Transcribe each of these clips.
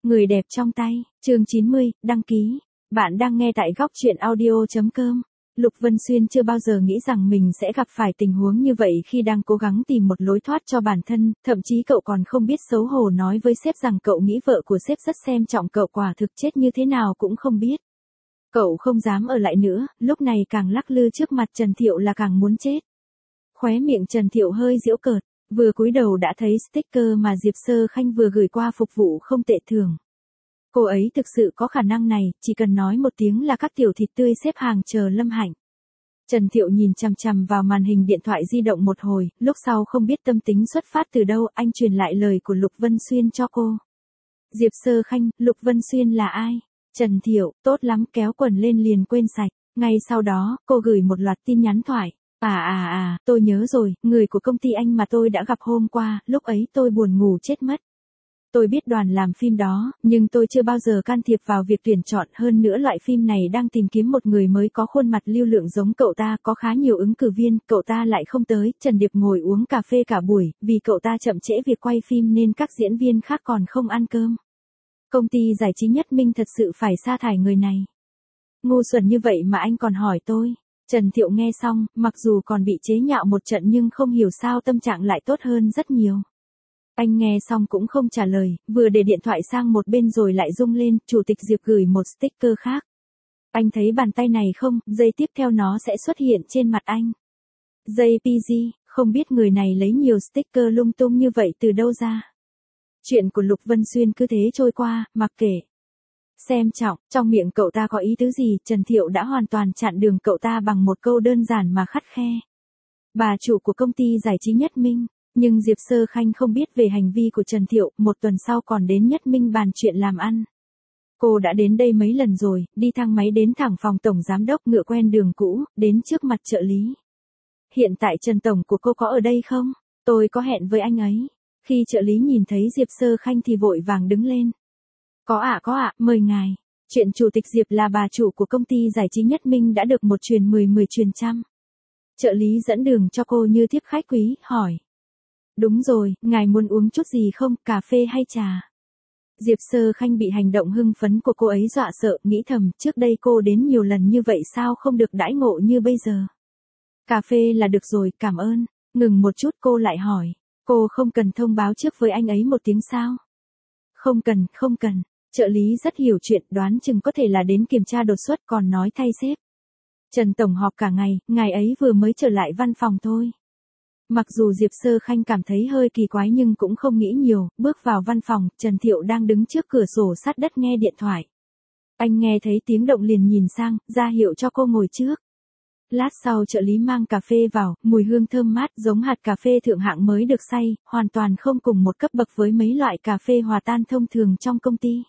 Người đẹp trong tay, chương 90, đăng ký. Bạn đang nghe tại góc chuyện audio.com. Lục Vân Xuyên chưa bao giờ nghĩ rằng mình sẽ gặp phải tình huống như vậy khi đang cố gắng tìm một lối thoát cho bản thân, thậm chí cậu còn không biết xấu hổ nói với sếp rằng cậu nghĩ vợ của sếp rất xem trọng cậu, quả thực chết như thế nào cũng không biết. Cậu không dám ở lại nữa, lúc này càng lắc lư trước mặt Trần Thiệu là càng muốn chết. Khóe miệng Trần Thiệu hơi giễu cợt, vừa cúi đầu đã thấy sticker mà Diệp Sơ Khanh vừa gửi qua phục vụ không tệ thường. Cô ấy thực sự có khả năng này, chỉ cần nói một tiếng là các tiểu thịt tươi xếp hàng chờ Lâm Hạnh. Trần Thiệu nhìn chằm chằm vào màn hình điện thoại di động một hồi, lúc sau không biết tâm tính xuất phát từ đâu, anh truyền lại lời của Lục Vân Xuyên cho cô. Diệp Sơ Khanh, Lục Vân Xuyên là ai? Trần Thiệu, tốt lắm, kéo quần lên liền quên sạch. Ngay sau đó, cô gửi một loạt tin nhắn thoại. Tôi nhớ rồi, người của công ty anh mà tôi đã gặp hôm qua, lúc ấy tôi buồn ngủ chết mất. Tôi biết đoàn làm phim đó, nhưng tôi chưa bao giờ can thiệp vào việc tuyển chọn, hơn nữa loại phim này đang tìm kiếm một người mới có khuôn mặt lưu lượng giống cậu ta, có khá nhiều ứng cử viên, cậu ta lại không tới. Trần Điệp ngồi uống cà phê cả buổi, vì cậu ta chậm trễ việc quay phim nên các diễn viên khác còn không ăn cơm. Công ty giải trí Nhất Minh thật sự phải sa thải người này. Ngu xuẩn như vậy mà anh còn hỏi tôi. Trần Thiệu nghe xong, mặc dù còn bị chế nhạo một trận nhưng không hiểu sao tâm trạng lại tốt hơn rất nhiều. Anh nghe xong cũng không trả lời, vừa để điện thoại sang một bên rồi lại rung lên, Chủ tịch Diệp gửi một sticker khác. Anh thấy bàn tay này không, giây tiếp theo nó sẽ xuất hiện trên mặt anh. JPG, không biết người này lấy nhiều sticker lung tung như vậy từ đâu ra. Chuyện của Lục Vân Xuyên cứ thế trôi qua, mặc kệ. Xem trọng, trong miệng cậu ta có ý tứ gì, Trần Thiệu đã hoàn toàn chặn đường cậu ta bằng một câu đơn giản mà khắt khe. Bà chủ của công ty giải trí Nhất Minh, nhưng Diệp Sơ Khanh không biết về hành vi của Trần Thiệu, một tuần sau còn đến Nhất Minh bàn chuyện làm ăn. Cô đã đến đây mấy lần rồi, đi thang máy đến thẳng phòng tổng giám đốc, ngựa quen đường cũ, đến trước mặt trợ lý. Hiện tại Trần Tổng của cô có ở đây không? Tôi có hẹn với anh ấy. Khi trợ lý nhìn thấy Diệp Sơ Khanh thì vội vàng đứng lên. Có ạ, mời ngài. Chuyện Chủ tịch Diệp là bà chủ của công ty giải trí Nhất Minh đã được một truyền 10 truyền trăm. Trợ lý dẫn đường cho cô như tiếp khách quý, hỏi. Đúng rồi, ngài muốn uống chút gì không, cà phê hay trà? Diệp Sơ Khanh bị hành động hưng phấn của cô ấy dọa sợ, nghĩ thầm, trước đây cô đến nhiều lần như vậy sao không được đãi ngộ như bây giờ. Cà phê là được rồi, cảm ơn. Ngừng một chút cô lại hỏi. Cô không cần thông báo trước với anh ấy một tiếng sao? Không cần. Trợ lý rất hiểu chuyện, đoán chừng có thể là đến kiểm tra đột xuất, còn nói thay sếp. Trần Tổng họp cả ngày, ngài ấy vừa mới trở lại văn phòng thôi. Mặc dù Diệp Sơ Khanh cảm thấy hơi kỳ quái nhưng cũng không nghĩ nhiều, bước vào văn phòng, Trần Thiệu đang đứng trước cửa sổ sát đất nghe điện thoại. Anh nghe thấy tiếng động liền nhìn sang, ra hiệu cho cô ngồi trước. Lát sau trợ lý mang cà phê vào, mùi hương thơm mát giống hạt cà phê thượng hạng mới được xay, hoàn toàn không cùng một cấp bậc với mấy loại cà phê hòa tan thông thường trong công ty.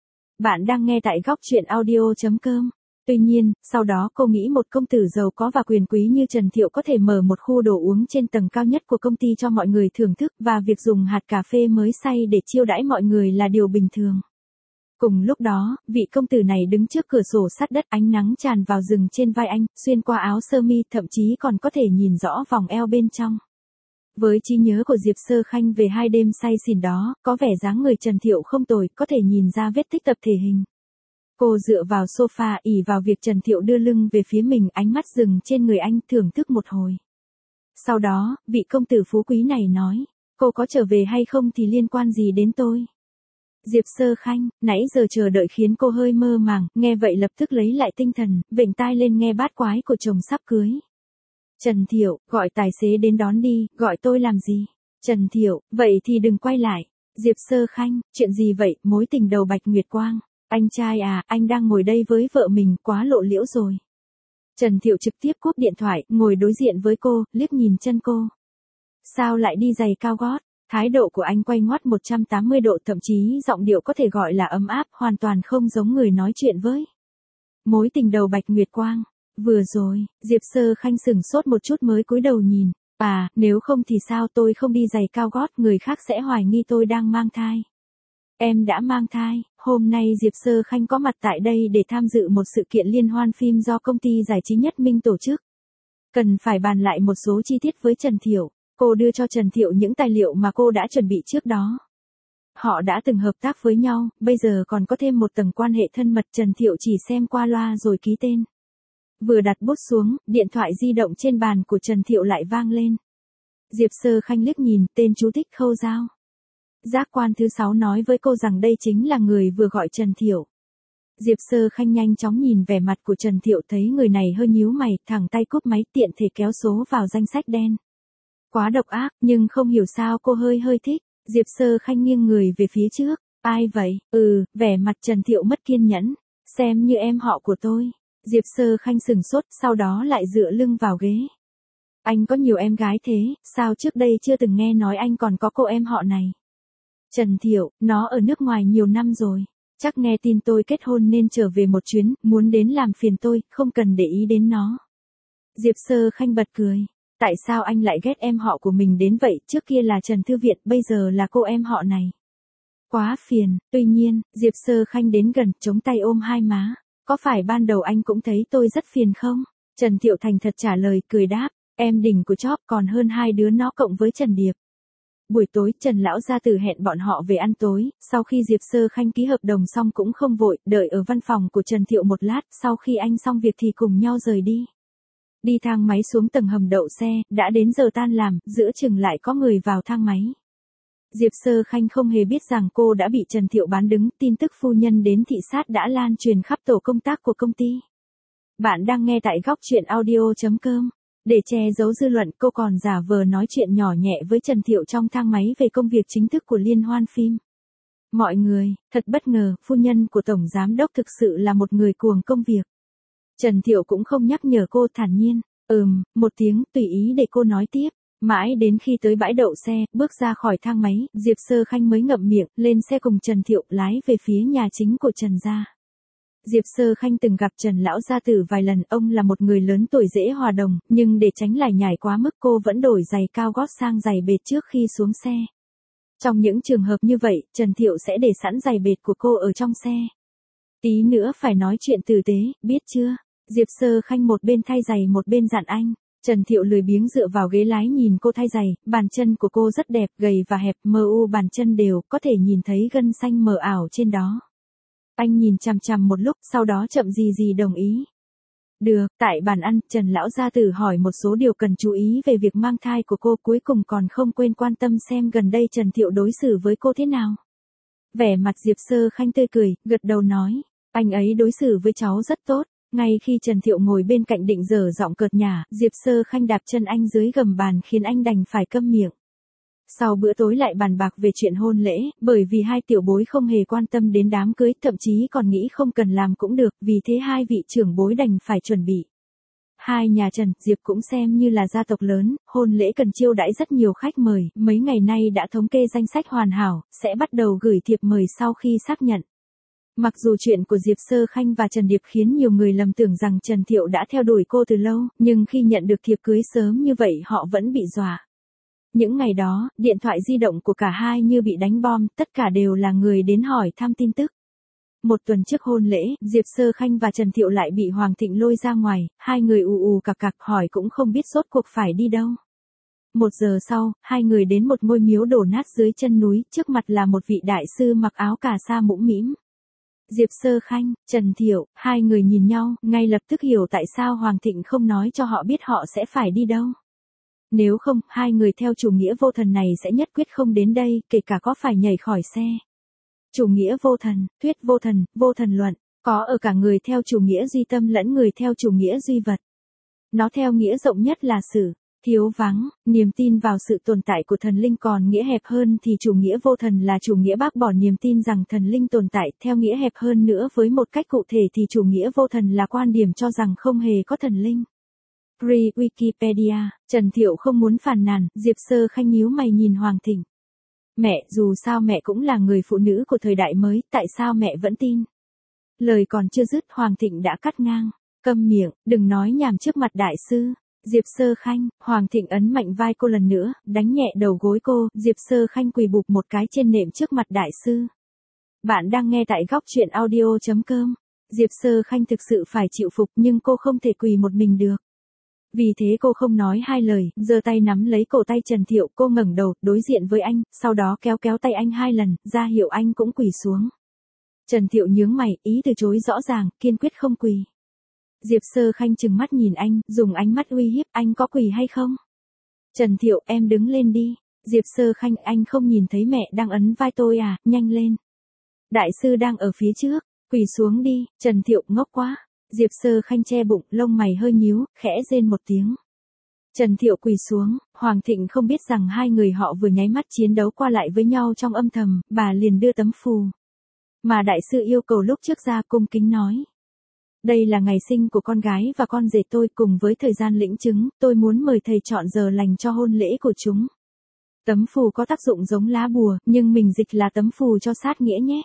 Bạn đang nghe tại góc chuyện audio.com. Tuy nhiên, sau đó cô nghĩ một công tử giàu có và quyền quý như Trần Thiệu có thể mở một khu đồ uống trên tầng cao nhất của công ty cho mọi người thưởng thức, và việc dùng hạt cà phê mới xay để chiêu đãi mọi người là điều bình thường. Cùng lúc đó, vị công tử này đứng trước cửa sổ sát đất, ánh nắng tràn vào rừng trên vai anh, xuyên qua áo sơ mi, thậm chí còn có thể nhìn rõ vòng eo bên trong. Với trí nhớ của Diệp Sơ Khanh về 2 đêm say xỉn đó, có vẻ dáng người Trần Thiệu không tồi, có thể nhìn ra vết tích tập thể hình. Cô dựa vào sofa, ỷ vào việc Trần Thiệu đưa lưng về phía mình, ánh mắt dừng trên người anh, thưởng thức một hồi. Sau đó, vị công tử phú quý này nói, cô có trở về hay không thì liên quan gì đến tôi. Diệp Sơ Khanh, nãy giờ chờ đợi khiến cô hơi mơ màng, nghe vậy lập tức lấy lại tinh thần, vểnh tai lên nghe bát quái của chồng sắp cưới. Trần Thiệu, gọi tài xế đến đón đi, gọi tôi làm gì? Trần Thiệu, vậy thì đừng quay lại. Diệp Sơ Khanh, chuyện gì vậy, mối tình đầu Bạch Nguyệt Quang? Anh trai à, anh đang ngồi đây với vợ mình, quá lộ liễu rồi. Trần Thiệu trực tiếp cúp điện thoại, ngồi đối diện với cô, liếc nhìn chân cô. Sao lại đi giày cao gót? Thái độ của anh quay ngoắt 180 độ, thậm chí giọng điệu có thể gọi là ấm áp, hoàn toàn không giống người nói chuyện với. Mối tình đầu Bạch Nguyệt Quang. Vừa rồi, Diệp Sơ Khanh sửng sốt một chút mới cúi đầu nhìn. Nếu không thì sao, tôi không đi giày cao gót, người khác sẽ hoài nghi tôi đang mang thai. Em đã mang thai. Hôm nay Diệp Sơ Khanh có mặt tại đây để tham dự một sự kiện liên hoan phim do công ty giải trí Nhất Minh tổ chức. Cần phải bàn lại một số chi tiết với Trần Thiệu. Cô đưa cho Trần Thiệu những tài liệu mà cô đã chuẩn bị trước đó. Họ đã từng hợp tác với nhau, bây giờ còn có thêm một tầng quan hệ thân mật. Trần Thiệu chỉ xem qua loa rồi ký tên. Vừa đặt bút xuống, điện thoại di động trên bàn của Trần Thiệu lại vang lên. Diệp Sơ Khanh liếc nhìn, tên chú thích Khâu Giao. Giác quan thứ 6 nói với cô rằng đây chính là người vừa gọi Trần Thiệu. Diệp Sơ Khanh nhanh chóng nhìn vẻ mặt của Trần Thiệu, thấy người này hơi nhíu mày, thẳng tay cúp máy, tiện thể kéo số vào danh sách đen. Quá độc ác, nhưng không hiểu sao cô hơi thích. Diệp Sơ Khanh nghiêng người về phía trước. Ai vậy? Vẻ mặt Trần Thiệu mất kiên nhẫn. Xem như em họ của tôi. Diệp Sơ Khanh sừng sốt, sau đó lại dựa lưng vào ghế. Anh có nhiều em gái thế, sao trước đây chưa từng nghe nói anh còn có cô em họ này? Trần Thiệu, nó ở nước ngoài nhiều năm rồi. Chắc nghe tin tôi kết hôn nên trở về một chuyến, muốn đến làm phiền tôi, không cần để ý đến nó. Diệp Sơ Khanh bật cười. Tại sao anh lại ghét em họ của mình đến vậy, trước kia là Trần Thư Viện, bây giờ là cô em họ này. Quá phiền, tuy nhiên, Diệp Sơ Khanh đến gần, chống tay ôm hai má. Có phải ban đầu anh cũng thấy tôi rất phiền không? Trần Thiệu thành thật trả lời, cười đáp, em đỉnh của chóp còn hơn hai đứa nó cộng với Trần Điệp. Buổi tối, Trần lão gia tử hẹn bọn họ về ăn tối, sau khi Diệp Sơ Khanh ký hợp đồng xong cũng không vội, đợi ở văn phòng của Trần Thiệu một lát, sau khi anh xong việc thì cùng nhau rời đi. Đi thang máy xuống tầng hầm đậu xe, đã đến giờ tan làm, giữa chừng lại có người vào thang máy. Diệp Sơ Khanh không hề biết rằng cô đã bị Trần Thiệu bán đứng, tin tức phu nhân đến thị sát đã lan truyền khắp tổ công tác của công ty. Bạn đang nghe tại góc truyện audio.com. Để che giấu dư luận, cô còn giả vờ nói chuyện nhỏ nhẹ với Trần Thiệu trong thang máy về công việc chính thức của liên hoan phim. Mọi người, thật bất ngờ, phu nhân của Tổng Giám đốc thực sự là một người cuồng công việc. Trần Thiệu cũng không nhắc nhở cô, thản nhiên, một tiếng, tùy ý để cô nói tiếp. Mãi đến khi tới bãi đậu xe, bước ra khỏi thang máy, Diệp Sơ Khanh mới ngậm miệng, lên xe cùng Trần Thiệu, lái về phía nhà chính của Trần gia. Diệp Sơ Khanh từng gặp Trần lão gia tử vài lần, ông là một người lớn tuổi dễ hòa đồng, nhưng để tránh lải nhải quá mức cô vẫn đổi giày cao gót sang giày bệt trước khi xuống xe. Trong những trường hợp như vậy, Trần Thiệu sẽ để sẵn giày bệt của cô ở trong xe. Tí nữa phải nói chuyện tử tế, biết chưa? Diệp Sơ Khanh một bên thay giày một bên dặn anh. Trần Thiệu lười biếng dựa vào ghế lái nhìn cô thay giày, bàn chân của cô rất đẹp, gầy và hẹp, mờ u bàn chân đều, có thể nhìn thấy gân xanh mờ ảo trên đó. Anh nhìn chằm chằm một lúc, sau đó chậm gì đồng ý. Được, tại bàn ăn, Trần lão gia tử hỏi một số điều cần chú ý về việc mang thai của cô, cuối cùng còn không quên quan tâm xem gần đây Trần Thiệu đối xử với cô thế nào. Vẻ mặt Diệp Sơ Khanh tươi cười, gật đầu nói, anh ấy đối xử với cháu rất tốt. Ngay khi Trần Thiệu ngồi bên cạnh định dở giọng cợt nhả, Diệp Sơ Khanh đạp chân anh dưới gầm bàn khiến anh đành phải câm miệng. Sau bữa tối lại bàn bạc về chuyện hôn lễ, bởi vì hai tiểu bối không hề quan tâm đến đám cưới, thậm chí còn nghĩ không cần làm cũng được, vì thế hai vị trưởng bối đành phải chuẩn bị. Hai nhà Trần, Diệp cũng xem như là gia tộc lớn, hôn lễ cần chiêu đãi rất nhiều khách mời, mấy ngày nay đã thống kê danh sách hoàn hảo, sẽ bắt đầu gửi thiệp mời sau khi xác nhận. Mặc dù chuyện của Diệp Sơ Khanh và Trần Điệp khiến nhiều người lầm tưởng rằng Trần Thiệu đã theo đuổi cô từ lâu, nhưng khi nhận được thiệp cưới sớm như vậy họ vẫn bị dọa. Những ngày đó, điện thoại di động của cả hai như bị đánh bom, tất cả đều là người đến hỏi thăm tin tức. Một tuần trước hôn lễ, Diệp Sơ Khanh và Trần Thiệu lại bị Hoàng Thịnh lôi ra ngoài, hai người ù cặc cặc hỏi cũng không biết rốt cuộc phải đi đâu. 1 giờ sau, hai người đến một ngôi miếu đổ nát dưới chân núi, trước mặt là một vị đại sư mặc áo cà sa mũm mĩm. Diệp Sơ Khanh, Trần Thiệu, hai người nhìn nhau, ngay lập tức hiểu tại sao Hoàng Thịnh không nói cho họ biết họ sẽ phải đi đâu. Nếu không, hai người theo chủ nghĩa vô thần này sẽ nhất quyết không đến đây, kể cả có phải nhảy khỏi xe. Chủ nghĩa vô thần, thuyết vô thần luận, có ở cả người theo chủ nghĩa duy tâm lẫn người theo chủ nghĩa duy vật. Nó theo nghĩa rộng nhất là sự thiếu vắng, niềm tin vào sự tồn tại của thần linh, còn nghĩa hẹp hơn thì chủ nghĩa vô thần là chủ nghĩa bác bỏ niềm tin rằng thần linh tồn tại, theo nghĩa hẹp hơn nữa với một cách cụ thể thì chủ nghĩa vô thần là quan điểm cho rằng không hề có thần linh. Wikipedia, Trần Thiệu không muốn phàn nàn, Diệp Sơ Khanh nhíu mày nhìn Hoàng Thịnh. Mẹ, dù sao mẹ cũng là người phụ nữ của thời đại mới, tại sao mẹ vẫn tin? Lời còn chưa dứt, Hoàng Thịnh đã cắt ngang. Câm miệng, đừng nói nhảm trước mặt đại sư. Diệp Sơ Khanh, Hoàng Thịnh ấn mạnh vai cô lần nữa, đánh nhẹ đầu gối cô, Diệp Sơ Khanh quỳ bụp một cái trên nệm trước mặt đại sư. Bạn đang nghe tại góc truyện audio.com. Diệp Sơ Khanh thực sự phải chịu phục nhưng cô không thể quỳ một mình được. Vì thế cô không nói hai lời, giơ tay nắm lấy cổ tay Trần Thiệu, cô ngẩng đầu, đối diện với anh, sau đó kéo kéo tay anh 2 lần, ra hiệu anh cũng quỳ xuống. Trần Thiệu nhướng mày, ý từ chối rõ ràng, kiên quyết không quỳ. Diệp Sơ Khanh trừng mắt nhìn anh, dùng ánh mắt uy hiếp, anh có quỳ hay không? Trần Thiệu, em đứng lên đi. Diệp Sơ Khanh, anh không nhìn thấy mẹ đang ấn vai tôi à, nhanh lên. Đại sư đang ở phía trước, quỳ xuống đi. Trần Thiệu, ngốc quá. Diệp Sơ Khanh che bụng, lông mày hơi nhíu, khẽ rên một tiếng. Trần Thiệu quỳ xuống, Hoàng Thịnh không biết rằng hai người họ vừa nháy mắt chiến đấu qua lại với nhau trong âm thầm, bà liền đưa tấm phù mà đại sư yêu cầu lúc trước ra, cung kính nói. Đây là ngày sinh của con gái và con rể tôi, cùng với thời gian lĩnh chứng, tôi muốn mời thầy chọn giờ lành cho hôn lễ của chúng. Tấm phù có tác dụng giống lá bùa, nhưng mình dịch là tấm phù cho sát nghĩa nhé.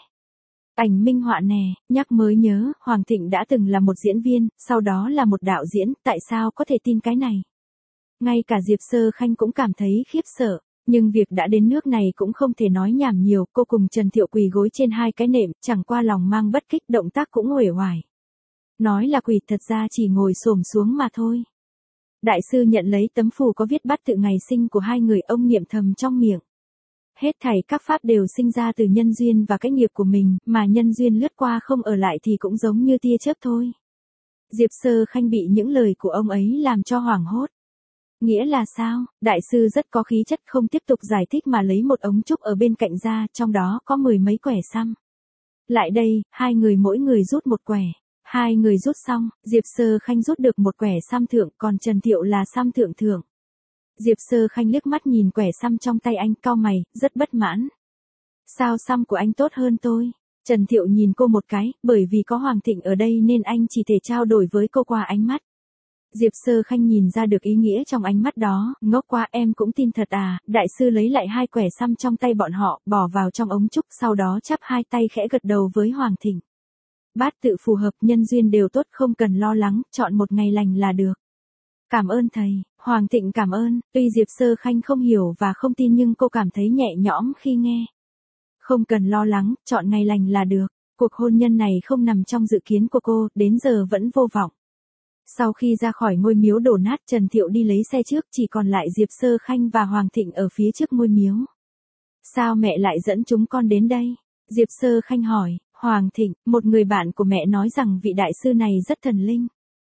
Ảnh minh họa nè, nhắc mới nhớ, Hoàng Thịnh đã từng là một diễn viên, sau đó là một đạo diễn, tại sao có thể tin cái này? Ngay cả Diệp Sơ Khanh cũng cảm thấy khiếp sợ, nhưng việc đã đến nước này cũng không thể nói nhảm nhiều, cô cùng Trần Thiệu quỳ gối trên 2 cái nệm, chẳng qua lòng mang bất kích, động tác cũng uể oải. Nói là quỳ, thật ra chỉ ngồi xổm xuống mà thôi. Đại sư nhận lấy tấm phù có viết bát tự ngày sinh của hai người, ông niệm thầm trong miệng. Hết thảy các pháp đều sinh ra từ nhân duyên và cái nghiệp của mình, mà nhân duyên lướt qua không ở lại thì cũng giống như tia chớp thôi. Diệp Sơ Khanh bị những lời của ông ấy làm cho hoảng hốt. Nghĩa là sao? Đại sư rất có khí chất, không tiếp tục giải thích mà lấy một ống trúc ở bên cạnh ra, trong đó có 10 mấy quẻ xăm. Lại đây, hai người mỗi người rút một quẻ. Hai người rút xong, Diệp Sơ Khanh rút được một quẻ xăm thượng, còn Trần Thiệu là xăm thượng thượng. Diệp Sơ Khanh liếc mắt nhìn quẻ xăm trong tay anh, cau mày, rất bất mãn. Sao xăm của anh tốt hơn tôi? Trần Thiệu nhìn cô một cái, bởi vì có Hoàng Thịnh ở đây nên anh chỉ thể trao đổi với cô qua ánh mắt. Diệp Sơ Khanh nhìn ra được ý nghĩa trong ánh mắt đó, ngốc quá, em cũng tin thật à? Đại sư lấy lại 2 quẻ xăm trong tay bọn họ, bỏ vào trong ống trúc, sau đó chắp 2 tay khẽ gật đầu với Hoàng Thịnh. Bát tự phù hợp, nhân duyên đều tốt, không cần lo lắng, chọn một ngày lành là được. Cảm ơn thầy. Hoàng Thịnh cảm ơn, tuy Diệp Sơ Khanh không hiểu và không tin nhưng cô cảm thấy nhẹ nhõm khi nghe. Không cần lo lắng, chọn ngày lành là được. Cuộc hôn nhân này không nằm trong dự kiến của cô, đến giờ vẫn vô vọng. Sau khi ra khỏi ngôi miếu đổ nát, Trần Thiệu đi lấy xe trước, chỉ còn lại Diệp Sơ Khanh và Hoàng Thịnh ở phía trước ngôi miếu. Sao mẹ lại dẫn chúng con đến đây? Diệp Sơ Khanh hỏi. Hoàng Thịnh, một người bạn của mẹ nói rằng vị đại sư này rất thần linh.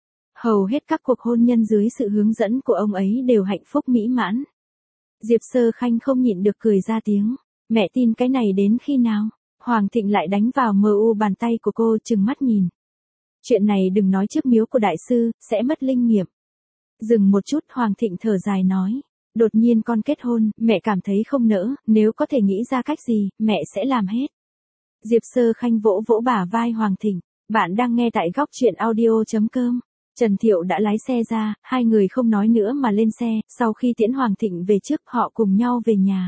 Hầu hết các cuộc hôn nhân dưới sự hướng dẫn của ông ấy đều hạnh phúc mỹ mãn. Diệp Sơ Khanh không nhịn được cười ra tiếng. Mẹ tin cái này đến khi nào? Hoàng Thịnh lại đánh vào mu bàn tay của cô, trừng mắt nhìn. Chuyện này đừng nói trước miếu của đại sư, sẽ mất linh nghiệm. Dừng một chút, Hoàng Thịnh thở dài nói. Đột nhiên con kết hôn, mẹ cảm thấy không nỡ, nếu có thể nghĩ ra cách gì, mẹ sẽ làm hết. Diệp Sơ Khanh vỗ vỗ bả vai Hoàng Thịnh. Bạn đang nghe tại góc truyện audio.com. Trần Thiệu đã lái xe ra, hai người không nói nữa mà lên xe, sau khi tiễn Hoàng Thịnh về trước, họ cùng nhau về nhà.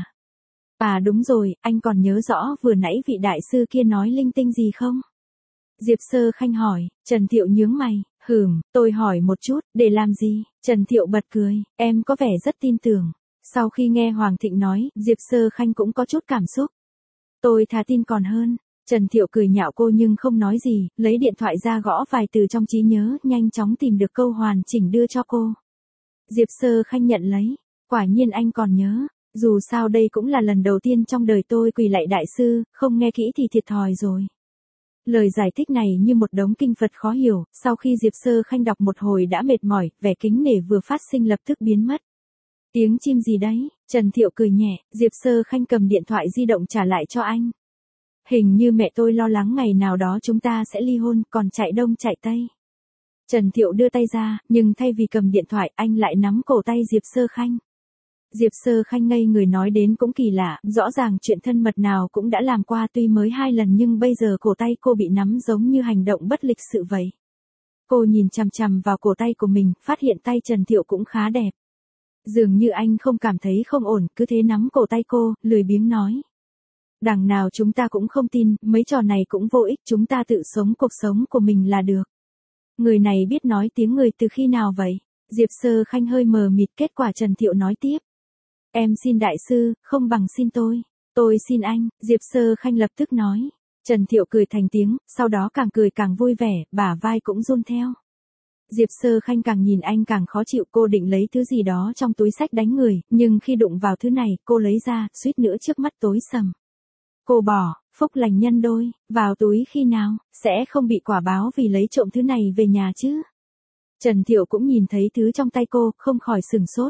À đúng rồi, anh còn nhớ rõ vừa nãy vị đại sư kia nói linh tinh gì không? Diệp Sơ Khanh hỏi. Trần Thiệu nhướng mày. Tôi hỏi một chút, để làm gì? Trần Thiệu bật cười, em có vẻ rất tin tưởng. Sau khi nghe Hoàng Thịnh nói, Diệp Sơ Khanh cũng có chút cảm xúc. Tôi thà tin còn hơn. Trần Thiệu cười nhạo cô nhưng không nói gì, lấy điện thoại ra gõ vài từ trong trí nhớ, nhanh chóng tìm được câu hoàn chỉnh đưa cho cô. Diệp Sơ Khanh nhận lấy. Quả nhiên anh còn nhớ. Dù sao đây cũng là lần đầu tiên trong đời tôi quỳ lạy đại sư, không nghe kỹ thì thiệt thòi rồi. Lời giải thích này như một đống kinh Phật khó hiểu, sau khi Diệp Sơ Khanh đọc một hồi đã mệt mỏi, vẻ kính nể vừa phát sinh lập tức biến mất. Tiếng chim gì đấy? Trần Thiệu cười nhẹ, Diệp Sơ Khanh cầm điện thoại di động trả lại cho anh. Hình như mẹ tôi lo lắng ngày nào đó chúng ta sẽ ly hôn, còn chạy đông chạy tây. Trần Thiệu đưa tay ra, nhưng thay vì cầm điện thoại, anh lại nắm cổ tay Diệp Sơ Khanh. Diệp Sơ Khanh ngây người, nói đến cũng kỳ lạ, rõ ràng chuyện thân mật nào cũng đã làm qua, tuy mới 2 lần nhưng bây giờ cổ tay cô bị nắm giống như hành động bất lịch sự vậy. Cô nhìn chằm chằm vào cổ tay của mình, phát hiện tay Trần Thiệu cũng khá đẹp. Dường như anh không cảm thấy không ổn, cứ thế nắm cổ tay cô, lười biếng nói. Đằng nào chúng ta cũng không tin, mấy trò này cũng vô ích, chúng ta tự sống cuộc sống của mình là được. Người này biết nói tiếng người từ khi nào vậy? Diệp Sơ Khanh hơi mờ mịt, kết quả Trần Thiệu nói tiếp. Em xin đại sư, không bằng xin tôi. Tôi xin anh, Diệp Sơ Khanh lập tức nói. Trần Thiệu cười thành tiếng, sau đó càng cười càng vui vẻ, bả vai cũng run theo. Diệp Sơ Khanh càng nhìn anh càng khó chịu, cô định lấy thứ gì đó trong túi xách đánh người, nhưng khi đụng vào thứ này, cô lấy ra, suýt nữa trước mắt tối sầm. Cô bỏ, phúc lành nhân đôi, vào túi khi nào, sẽ không bị quả báo vì lấy trộm thứ này về nhà chứ. Trần Thiệu cũng nhìn thấy thứ trong tay cô, không khỏi sửng sốt.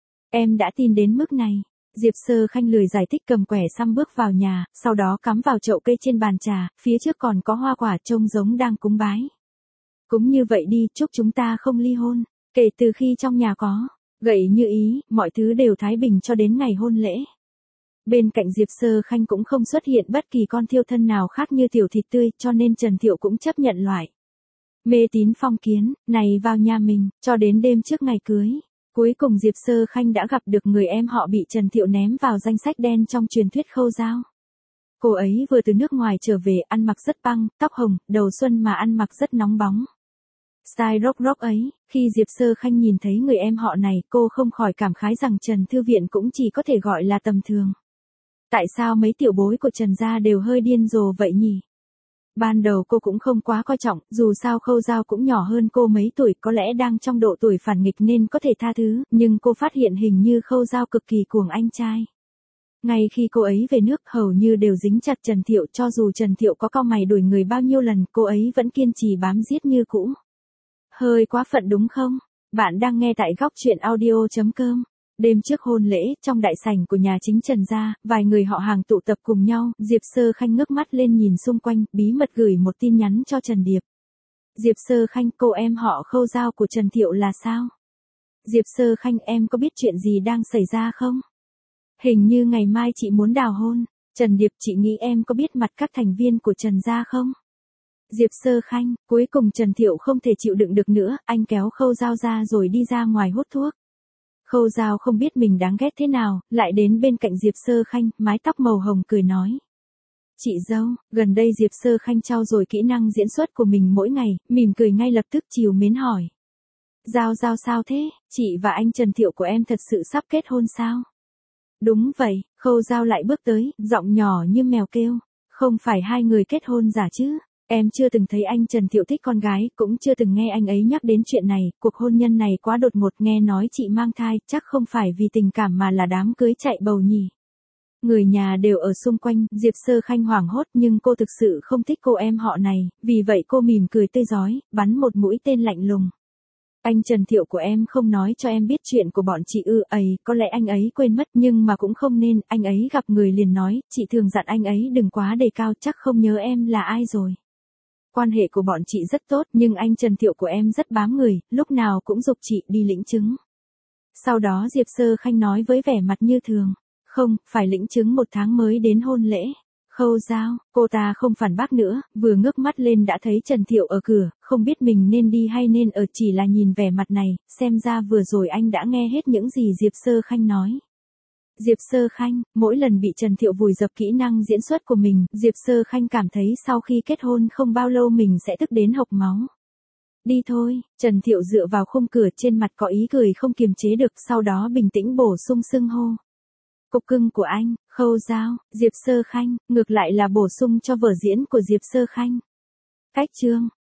Em đã tin đến mức này. Diệp Sơ Khanh lười giải thích, cầm quẻ xăm bước vào nhà, sau đó cắm vào chậu cây trên bàn trà, phía trước còn có hoa quả trông giống đang cúng bái. Cũng như vậy đi, chúc chúng ta không ly hôn. Kể từ khi trong nhà có gậy như ý, mọi thứ đều thái bình cho đến ngày hôn lễ. Bên cạnh Diệp Sơ Khanh cũng không xuất hiện bất kỳ con thiêu thân nào khác như tiểu thịt tươi, cho nên Trần Thiệu cũng chấp nhận loại mê tín phong kiến này vào nhà mình, cho đến đêm trước ngày cưới. Cuối cùng Diệp Sơ Khanh đã gặp được người em họ bị Trần Thiệu ném vào danh sách đen trong truyền thuyết Khâu Dao. Cô ấy vừa từ nước ngoài trở về, ăn mặc rất băng, tóc hồng, đầu xuân mà ăn mặc rất nóng bóng. Style rock ấy, khi Diệp Sơ Khanh nhìn thấy người em họ này, cô không khỏi cảm khái rằng Trần Thư Viện cũng chỉ có thể gọi là tầm thường. Tại sao mấy tiểu bối của Trần gia đều hơi điên rồ vậy nhỉ? Ban đầu cô cũng không quá coi trọng, dù sao Khâu Dao cũng nhỏ hơn cô mấy tuổi, có lẽ đang trong độ tuổi phản nghịch nên có thể tha thứ, nhưng cô phát hiện hình như Khâu Dao cực kỳ cuồng anh trai. Ngay khi cô ấy về nước, hầu như đều dính chặt Trần Thiệu, cho dù Trần Thiệu có cau mày đuổi người bao nhiêu lần, cô ấy vẫn kiên trì bám giết như cũ. Hơi quá phận đúng không? Bạn đang nghe tại góc truyện audio.com. Đêm trước hôn lễ, trong đại sảnh của nhà chính Trần gia, vài người họ hàng tụ tập cùng nhau, Diệp Sơ Khanh ngước mắt lên nhìn xung quanh, bí mật gửi một tin nhắn cho Trần Điệp. Diệp Sơ Khanh, cô em họ Khâu Dao của Trần Thiệu là sao? Diệp Sơ Khanh, em có biết chuyện gì đang xảy ra không? Hình như ngày mai chị muốn đào hôn. Trần Điệp, chị nghĩ em có biết mặt các thành viên của Trần gia không? Diệp Sơ Khanh, cuối cùng Trần Thiệu không thể chịu đựng được nữa, anh kéo Khâu Dao ra rồi đi ra ngoài hút thuốc. Khâu Dao không biết mình đáng ghét thế nào, lại đến bên cạnh Diệp Sơ Khanh, mái tóc màu hồng cười nói. Chị dâu, gần đây Diệp Sơ Khanh trau dồi kỹ năng diễn xuất của mình mỗi ngày, mỉm cười ngay lập tức trìu mến hỏi. Dao sao thế, chị và anh Trần Thiệu của em thật sự sắp kết hôn sao? Đúng vậy, Khâu Dao lại bước tới, giọng nhỏ như mèo kêu. Không phải hai người kết hôn giả chứ? Em chưa từng thấy anh Trần Thiệu thích con gái, cũng chưa từng nghe anh ấy nhắc đến chuyện này, cuộc hôn nhân này quá đột ngột, nghe nói chị mang thai, chắc không phải vì tình cảm mà là đám cưới chạy bầu nhỉ. Người nhà đều ở xung quanh, Diệp Sơ Khanh hoảng hốt nhưng cô thực sự không thích cô em họ này, vì vậy cô mỉm cười tươi rói, bắn một mũi tên lạnh lùng. Anh Trần Thiệu của em không nói cho em biết chuyện của bọn chị ư? Ấy, có lẽ anh ấy quên mất nhưng mà cũng không nên, anh ấy gặp người liền nói, chị thường dặn anh ấy đừng quá đề cao, chắc không nhớ em là ai rồi. Quan hệ của bọn chị rất tốt nhưng anh Trần Thiệu của em rất bám người, lúc nào cũng giục chị đi lĩnh chứng. Sau đó Diệp Sơ Khanh nói với vẻ mặt như thường, không, phải lĩnh chứng 1 tháng mới đến hôn lễ. Khâu Dao, cô ta không phản bác nữa, vừa ngước mắt lên đã thấy Trần Thiệu ở cửa, không biết mình nên đi hay nên ở, chỉ là nhìn vẻ mặt này, xem ra vừa rồi anh đã nghe hết những gì Diệp Sơ Khanh nói. Diệp Sơ Khanh, mỗi lần bị Trần Thiệu vùi dập kỹ năng diễn xuất của mình, Diệp Sơ Khanh cảm thấy sau khi kết hôn không bao lâu mình sẽ tức đến hộc máu. Đi thôi, Trần Thiệu dựa vào khung cửa, trên mặt có ý cười không kiềm chế được, sau đó bình tĩnh bổ sung xưng hô. Cục cưng của anh, Khâu Dao, Diệp Sơ Khanh, ngược lại là bổ sung cho vở diễn của Diệp Sơ Khanh. Cách chương.